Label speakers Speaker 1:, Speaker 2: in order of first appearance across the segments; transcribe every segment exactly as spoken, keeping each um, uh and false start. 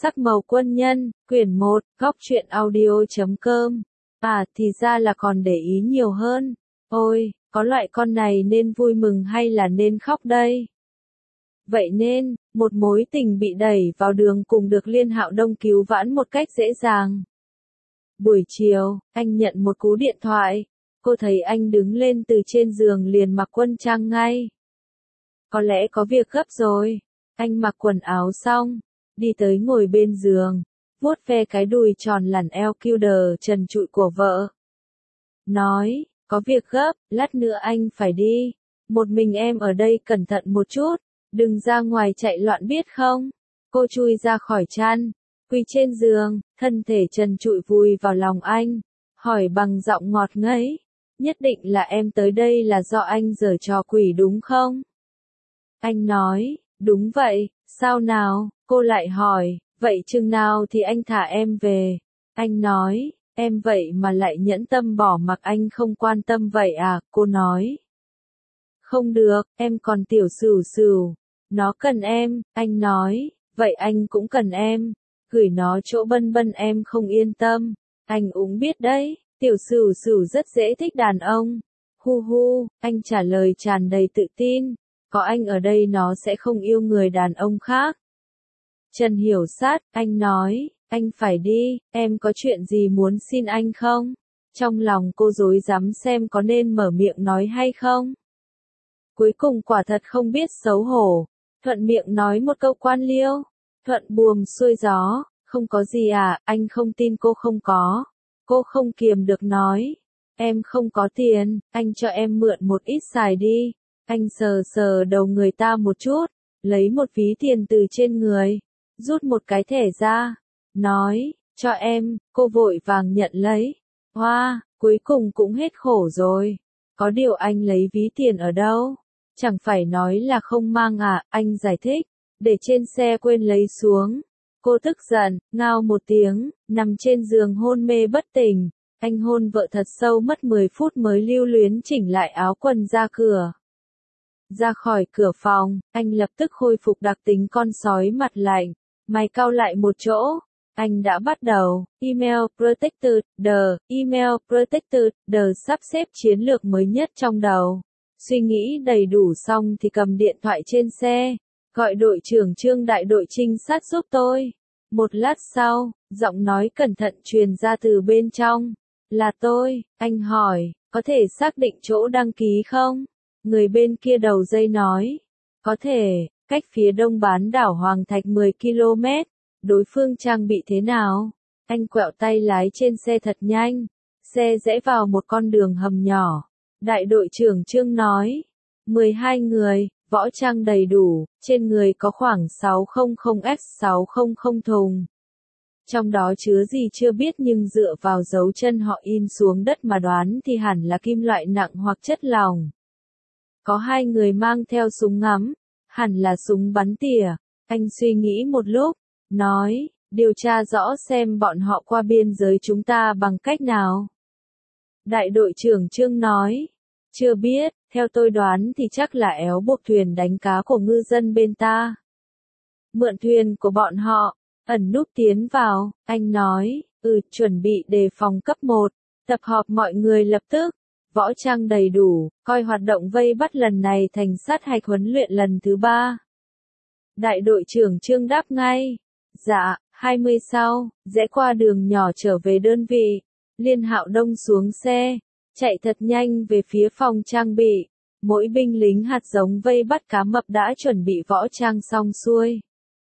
Speaker 1: Sắc màu quân nhân, quyển một, góc truyện audio chấm com. À, thì ra là còn để ý nhiều hơn. Ôi, có loại con này nên vui mừng hay là nên khóc đây? Vậy nên, một mối tình bị đẩy vào đường cùng được Liên Hạo Đông cứu vãn một cách dễ dàng. Buổi chiều, anh nhận một cú điện thoại. Cô thấy anh đứng lên từ trên giường liền mặc quân trang ngay. Có lẽ có việc gấp rồi. Anh mặc quần áo xong, đi tới ngồi bên giường, vuốt ve cái đùi tròn lẳn eo kiu đờ trần trụi của vợ. Nói, có việc gấp, lát nữa anh phải đi. Một mình em ở đây cẩn thận một chút, đừng ra ngoài chạy loạn biết không? Cô chui ra khỏi chăn, quỳ trên giường, thân thể trần trụi vùi vào lòng anh, hỏi bằng giọng ngọt ngấy, nhất định là em tới đây là do anh giở trò quỷ đúng không? Anh nói, đúng vậy, sao nào? Cô lại hỏi, vậy chừng nào thì anh thả em về? Anh nói, em vậy mà lại nhẫn tâm bỏ mặc anh không quan tâm vậy à? Cô nói, không được, em còn tiểu sửu sửu, nó cần em. Anh nói, vậy anh cũng cần em, gửi nó chỗ bân bân em không yên tâm. Anh cũng biết đấy, tiểu sửu sửu rất dễ thích đàn ông. Hu hu, anh trả lời tràn đầy tự tin, có anh ở đây nó sẽ không yêu người đàn ông khác. Trần Hiểu Sát, anh nói, anh phải đi, em có chuyện gì muốn xin anh không? Trong lòng cô rối rắm xem có nên mở miệng nói hay không. Cuối cùng quả thật không biết xấu hổ, thuận miệng nói một câu quan liêu, thuận buồm xuôi gió, không có gì à, anh không tin cô không có. Cô không kiềm được nói, em không có tiền, anh cho em mượn một ít xài đi. Anh sờ sờ đầu người ta một chút, lấy một ví tiền từ trên người, rút một cái thẻ ra, nói, cho em. Cô vội vàng nhận lấy. Hoa, wow, cuối cùng cũng hết khổ rồi. Có điều anh lấy ví tiền ở đâu? Chẳng phải nói là không mang à? Anh giải thích, để trên xe quên lấy xuống. Cô tức giận, ngao một tiếng, nằm trên giường hôn mê bất tỉnh. Anh hôn vợ thật sâu mất mười phút mới lưu luyến chỉnh lại áo quần ra cửa. Ra khỏi cửa phòng, anh lập tức khôi phục đặc tính con sói mặt lạnh, mày cau lại một chỗ. Anh đã bắt đầu, email protected, the, email protected, the sắp xếp chiến lược mới nhất trong đầu. Suy nghĩ đầy đủ xong thì cầm điện thoại trên xe, gọi đội trưởng Trương đại đội trinh sát giúp tôi. Một lát sau, giọng nói cẩn thận truyền ra từ bên trong. Là tôi. Anh hỏi, có thể xác định chỗ đăng ký không? Người bên kia đầu dây nói, có thể, cách phía đông bán đảo Hoàng Thạch mười ki lô mét, đối phương trang bị thế nào? Anh quẹo tay lái trên xe thật nhanh, xe rẽ vào một con đường hầm nhỏ. Đại đội trưởng Trương nói, mười hai người, võ trang đầy đủ, trên người có khoảng sáu trăm S sáu trăm thùng. Trong đó chứa gì chưa biết nhưng dựa vào dấu chân họ in xuống đất mà đoán thì hẳn là kim loại nặng hoặc chất lỏng. Có hai người mang theo súng ngắm, hẳn là súng bắn tỉa. Anh suy nghĩ một lúc, nói, điều tra rõ xem bọn họ qua biên giới chúng ta bằng cách nào. Đại đội trưởng Trương nói, chưa biết, theo tôi đoán thì chắc là éo buộc thuyền đánh cá của ngư dân bên ta. Mượn thuyền của bọn họ, ẩn núp tiến vào. Anh nói, ừ, chuẩn bị đề phòng cấp một, tập họp mọi người lập tức. Võ trang đầy đủ, coi hoạt động vây bắt lần này thành sát hạch huấn luyện lần thứ ba. Đại đội trưởng Trương đáp ngay. Dạ, hai mươi sau, rẽ qua đường nhỏ trở về đơn vị. Liên Hạo Đông xuống xe, chạy thật nhanh về phía phòng trang bị. Mỗi binh lính hạt giống vây bắt cá mập đã chuẩn bị võ trang xong xuôi.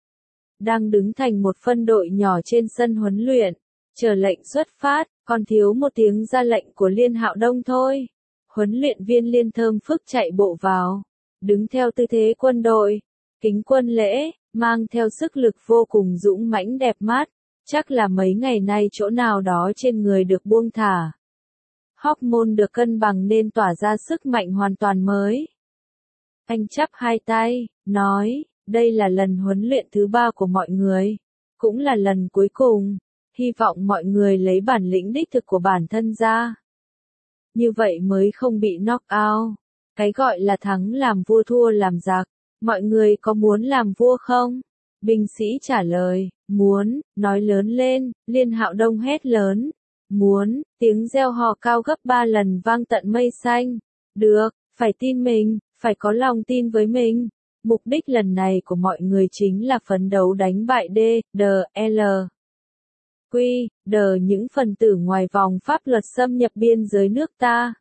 Speaker 1: Đang đứng thành một phân đội nhỏ trên sân huấn luyện, chờ lệnh xuất phát, còn thiếu một tiếng ra lệnh của Liên Hạo Đông thôi. Huấn luyện viên Liên Thơm Phức chạy bộ vào, đứng theo tư thế quân đội, kính quân lễ, mang theo sức lực vô cùng dũng mãnh đẹp mắt, chắc là mấy ngày nay chỗ nào đó trên người được buông thả. Hormone được cân bằng nên tỏa ra sức mạnh hoàn toàn mới. Anh chắp hai tay, nói, đây là lần huấn luyện thứ ba của mọi người, cũng là lần cuối cùng. Hy vọng mọi người lấy bản lĩnh đích thực của bản thân ra. Như vậy mới không bị knock out. Cái gọi là thắng làm vua thua làm giặc. Mọi người có muốn làm vua không? Binh sĩ trả lời, Muốn, nói lớn lên, Liên Hạo Đông hét lớn. Muốn, tiếng reo hò cao gấp ba lần vang tận mây xanh. Được, phải tin mình, phải có lòng tin với mình. Mục đích lần này của mọi người chính là phấn đấu đánh bại D, D, L. Quy, D những phần tử ngoài vòng pháp luật xâm nhập biên giới nước ta.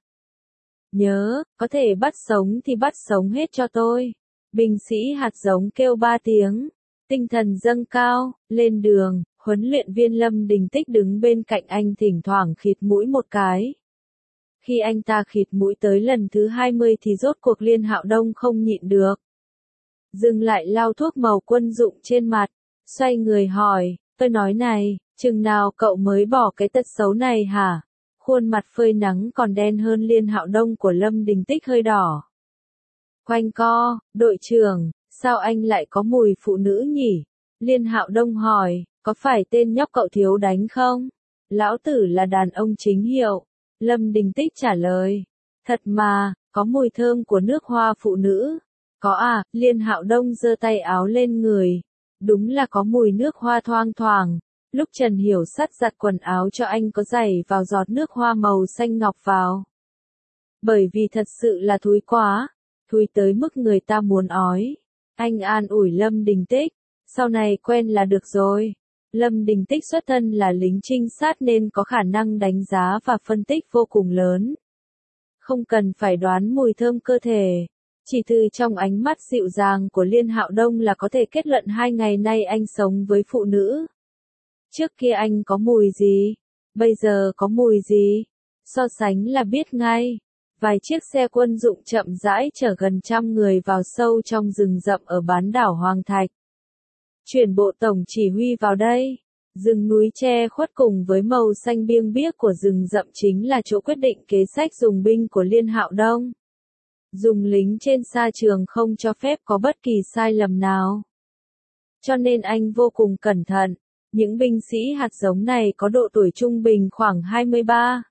Speaker 1: Nhớ, có thể bắt sống thì bắt sống hết cho tôi. Binh sĩ hạt giống kêu ba tiếng. Tinh thần dâng cao, lên đường, huấn luyện viên Lâm Đình Tích đứng bên cạnh anh thỉnh thoảng khịt mũi một cái. Khi anh ta khịt mũi tới lần thứ hai mươi thì rốt cuộc Liên Hạo Đông không nhịn được. Dừng lại lau thuốc màu quân dụng trên mặt, xoay người hỏi, tôi nói này, chừng nào cậu mới bỏ cái tật xấu này hả? Khuôn mặt phơi nắng còn đen hơn Liên Hạo Đông của Lâm Đình Tích hơi đỏ. Quanh co, đội trưởng, sao anh lại có mùi phụ nữ nhỉ? Liên Hạo Đông hỏi, có phải tên nhóc cậu thiếu đánh không? Lão tử là đàn ông chính hiệu. Lâm Đình Tích trả lời, thật mà, có mùi thơm của nước hoa phụ nữ. Có à, Liên Hạo Đông giơ tay áo lên người. Đúng là có mùi nước hoa thoang thoảng. Lúc Trần Hiểu Sắt giặt quần áo cho anh có giày vào giọt nước hoa màu xanh ngọc vào. Bởi vì thật sự là thúi quá. Thúi tới mức người ta muốn ói. Anh an ủi Lâm Đình Tích. Sau này quen là được rồi. Lâm Đình Tích xuất thân là lính trinh sát nên có khả năng đánh giá và phân tích vô cùng lớn. Không cần phải đoán mùi thơm cơ thể. Chỉ từ trong ánh mắt dịu dàng của Liên Hạo Đông là có thể kết luận hai ngày nay anh sống với phụ nữ. Trước kia anh có mùi gì? Bây giờ có mùi gì? So sánh là biết ngay. Vài chiếc xe quân dụng chậm rãi chở gần trăm người vào sâu trong rừng rậm ở bán đảo Hoàng Thạch. Chuyển bộ tổng chỉ huy vào đây. Rừng núi che khuất cùng với màu xanh biêng biếc của rừng rậm chính là chỗ quyết định kế sách dùng binh của Liên Hạo Đông. Dùng lính trên sa trường không cho phép có bất kỳ sai lầm nào. Cho nên anh vô cùng cẩn thận. Những binh sĩ hạt giống này có độ tuổi trung bình khoảng hai mươi ba.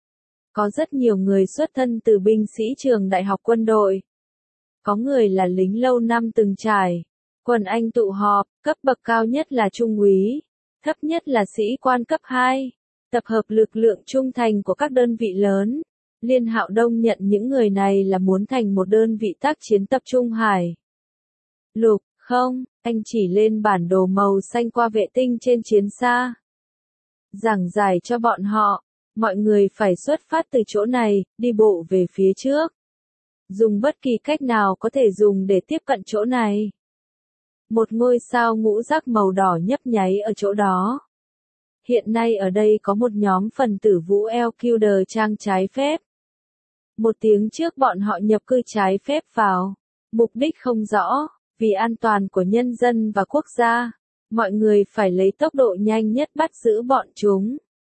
Speaker 1: Có rất nhiều người xuất thân từ binh sĩ trường đại học quân đội. Có người là lính lâu năm từng trải. Quần anh tụ họp, cấp bậc cao nhất là trung úy, thấp nhất là sĩ quan cấp hai. Tập hợp lực lượng trung thành của các đơn vị lớn. Liên Hạo Đông nhận những người này là muốn thành một đơn vị tác chiến tập trung hải. Lục, không, anh chỉ lên bản đồ màu xanh qua vệ tinh trên chiến xa. Giảng giải cho bọn họ, mọi người phải xuất phát từ chỗ này, đi bộ về phía trước. Dùng bất kỳ cách nào có thể dùng để tiếp cận chỗ này. Một ngôi sao ngũ giác màu đỏ nhấp nháy ở chỗ đó. Hiện nay ở đây có một nhóm phần tử vũ eo Q D trang trái phép. Một tiếng trước bọn họ nhập cư trái phép vào. Mục đích không rõ, vì an toàn của nhân dân và quốc gia. Mọi người phải lấy tốc độ nhanh nhất bắt giữ bọn chúng.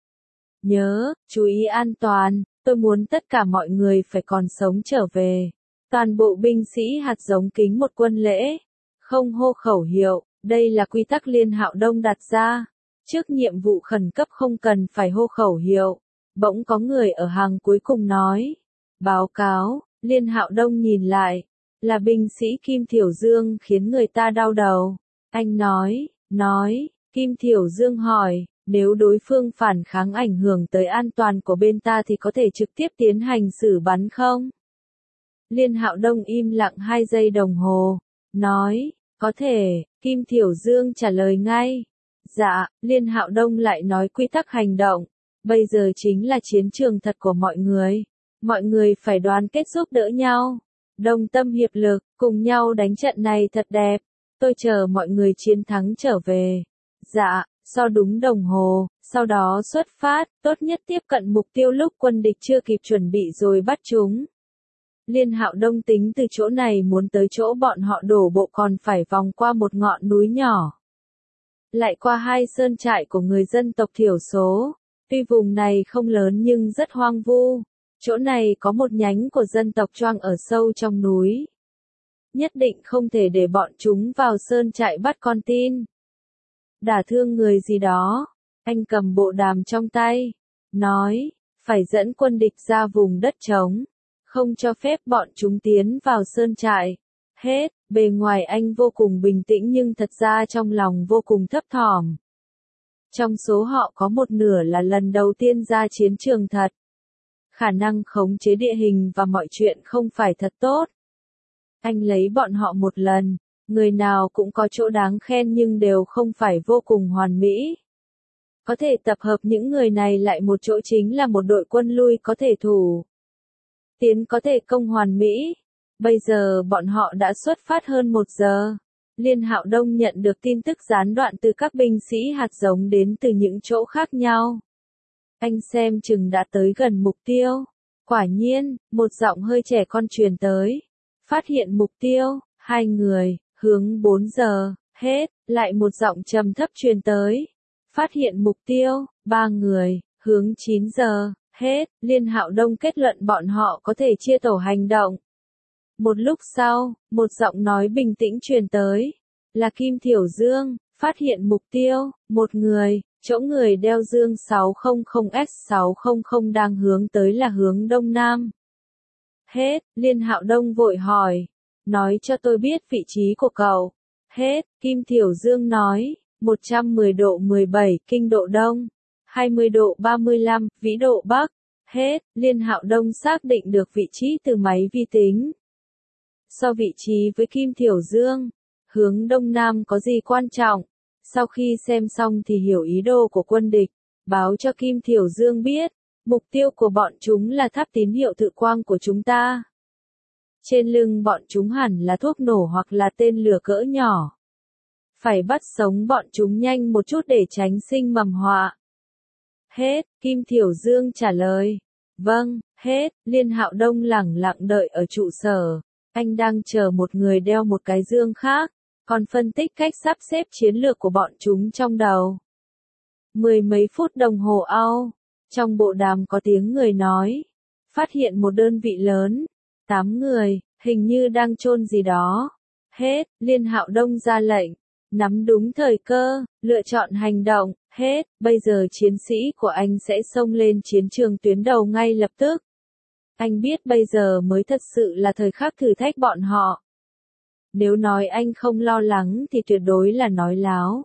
Speaker 1: Nhớ, chú ý an toàn, tôi muốn tất cả mọi người phải còn sống trở về. Toàn bộ binh sĩ hạt giống kính một quân lễ. Không hô khẩu hiệu, đây là quy tắc Liên Hạo Đông đặt ra. Trước nhiệm vụ khẩn cấp không cần phải hô khẩu hiệu. Bỗng có người ở hàng cuối cùng nói. Báo cáo, Liên Hạo Đông nhìn lại. Là binh sĩ Kim Thiểu Dương khiến người ta đau đầu. Anh nói, nói, Kim Thiểu Dương hỏi, nếu đối phương phản kháng ảnh hưởng tới an toàn của bên ta thì có thể trực tiếp tiến hành xử bắn không? Liên Hạo Đông im lặng hai giây đồng hồ. Nói, có thể, Kim Thiểu Dương trả lời ngay. Dạ, Liên Hạo Đông lại nói quy tắc hành động. Bây giờ chính là chiến trường thật của mọi người. Mọi người phải đoàn kết giúp đỡ nhau. Đồng tâm hiệp lực, cùng nhau đánh trận này thật đẹp. Tôi chờ mọi người chiến thắng trở về. Dạ, so đúng đồng hồ, sau đó xuất phát, tốt nhất tiếp cận mục tiêu lúc quân địch chưa kịp chuẩn bị rồi bắt chúng. Liên Hạo Đông tính từ chỗ này muốn tới chỗ bọn họ đổ bộ còn phải vòng qua một ngọn núi nhỏ. Lại qua hai sơn trại của người dân tộc thiểu số. Tuy vùng này không lớn nhưng rất hoang vu. Chỗ này có một nhánh của dân tộc Choang ở sâu trong núi. Nhất định không thể để bọn chúng vào sơn trại bắt con tin. Đả thương người gì đó. Anh cầm bộ đàm trong tay. Nói, phải dẫn quân địch ra vùng đất trống. Không cho phép bọn chúng tiến vào sơn trại. Hết, bề ngoài anh vô cùng bình tĩnh nhưng thật ra trong lòng vô cùng thấp thỏm. Trong số họ có một nửa là lần đầu tiên ra chiến trường thật. Khả năng khống chế địa hình và mọi chuyện không phải thật tốt. Anh lấy bọn họ một lần, người nào cũng có chỗ đáng khen nhưng đều không phải vô cùng hoàn mỹ. Có thể tập hợp những người này lại một chỗ chính là một đội quân lui có thể thủ. Tiến có thể công hoàn mỹ. Bây giờ bọn họ đã xuất phát hơn một giờ. Liên Hạo Đông nhận được tin tức gián đoạn từ các binh sĩ hạt giống đến từ những chỗ khác nhau. Anh xem chừng đã tới gần mục tiêu. Quả nhiên, một giọng hơi trẻ con truyền tới. Phát hiện mục tiêu, hai người, hướng bốn giờ, hết, lại một giọng trầm thấp truyền tới. Phát hiện mục tiêu, ba người, hướng chín giờ, hết, Liên Hạo Đông kết luận bọn họ có thể chia tổ hành động. Một lúc sau, một giọng nói bình tĩnh truyền tới. Là Kim Thiểu Dương, phát hiện mục tiêu, một người, chỗ người đeo dương sáu không không S sáu không không đang hướng tới là hướng đông nam. Hết, Liên Hạo Đông vội hỏi. Nói cho tôi biết vị trí của cậu. Hết, Kim Thiểu Dương nói. một trăm mười độ mười bảy kinh độ đông. hai mươi độ ba mươi lăm vĩ độ bắc. Hết, Liên Hạo Đông xác định được vị trí từ máy vi tính. So vị trí với Kim Thiểu Dương, hướng đông nam có gì quan trọng? Sau khi xem xong thì hiểu ý đồ của quân địch, báo cho Kim Thiểu Dương biết, mục tiêu của bọn chúng là tháp tín hiệu tự quang của chúng ta. Trên lưng bọn chúng hẳn là thuốc nổ hoặc là tên lửa cỡ nhỏ. Phải bắt sống bọn chúng nhanh một chút để tránh sinh mầm họa. Hết, Kim Thiểu Dương trả lời. Vâng, hết, Liên Hạo Đông lẳng lặng đợi ở trụ sở. Anh đang chờ một người đeo một cái dương khác, còn phân tích cách sắp xếp chiến lược của bọn chúng trong đầu. Mười mấy phút đồng hồ au, trong bộ đàm có tiếng người nói. Phát hiện một đơn vị lớn, tám người, hình như đang chôn gì đó. Hết, Liên Hạo Đông ra lệnh. Nắm đúng thời cơ, lựa chọn hành động, hết, bây giờ chiến sĩ của anh sẽ xông lên chiến trường tuyến đầu ngay lập tức. Anh biết bây giờ mới thật sự là thời khắc thử thách bọn họ. Nếu nói anh không lo lắng thì tuyệt đối là nói láo.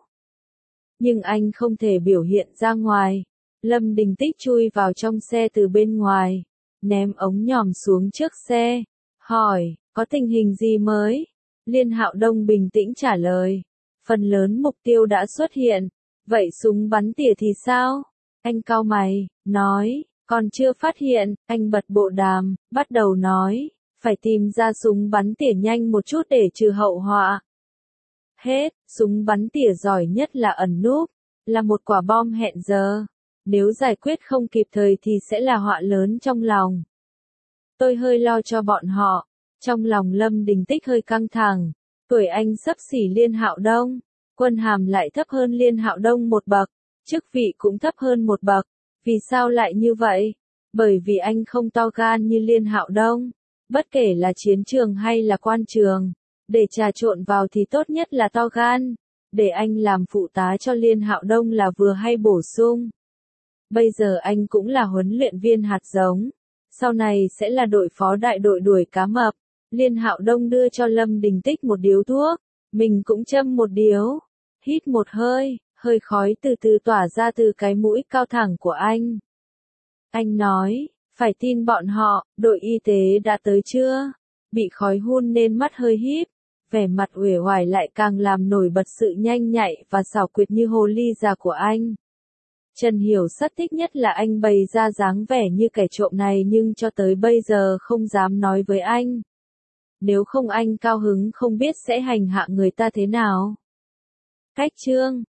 Speaker 1: Nhưng anh không thể biểu hiện ra ngoài. Lâm Đình Tích chui vào trong xe từ bên ngoài, ném ống nhòm xuống trước xe, hỏi, có tình hình gì mới? Liên Hạo Đông bình tĩnh trả lời. Phần lớn mục tiêu đã xuất hiện, vậy súng bắn tỉa thì sao? Anh cau mày, nói, còn chưa phát hiện, anh bật bộ đàm, bắt đầu nói, phải tìm ra súng bắn tỉa nhanh một chút để trừ hậu họa. Hết, súng bắn tỉa giỏi nhất là ẩn núp, là một quả bom hẹn giờ. Nếu giải quyết không kịp thời thì sẽ là họa lớn trong lòng. Tôi hơi lo cho bọn họ, trong lòng Lâm Đình Tích hơi căng thẳng. Tuổi anh xấp xỉ Liên Hạo Đông, quân hàm lại thấp hơn Liên Hạo Đông một bậc, chức vị cũng thấp hơn một bậc. Vì sao lại như vậy? Bởi vì anh không to gan như Liên Hạo Đông. Bất kể là chiến trường hay là quan trường, để trà trộn vào thì tốt nhất là to gan. Để anh làm phụ tá cho Liên Hạo Đông là vừa hay bổ sung. Bây giờ anh cũng là huấn luyện viên hạt giống, sau này sẽ là đội phó đại đội đuổi cá mập. Liên Hạo Đông đưa cho Lâm Đình Tích một điếu thuốc, mình cũng châm một điếu, hít một hơi, hơi khói từ từ tỏa ra từ cái mũi cao thẳng của anh. Anh nói, phải tin bọn họ, đội y tế đã tới chưa? Bị khói hun nên mắt hơi híp, vẻ mặt uể oải lại càng làm nổi bật sự nhanh nhạy và xảo quyệt như hồ ly già của anh. Trần Hiểu Sắt thích nhất là anh bày ra dáng vẻ như kẻ trộm này nhưng cho tới bây giờ không dám nói với anh. Nếu không anh cao hứng không biết sẽ hành hạ người ta thế nào. Cách chương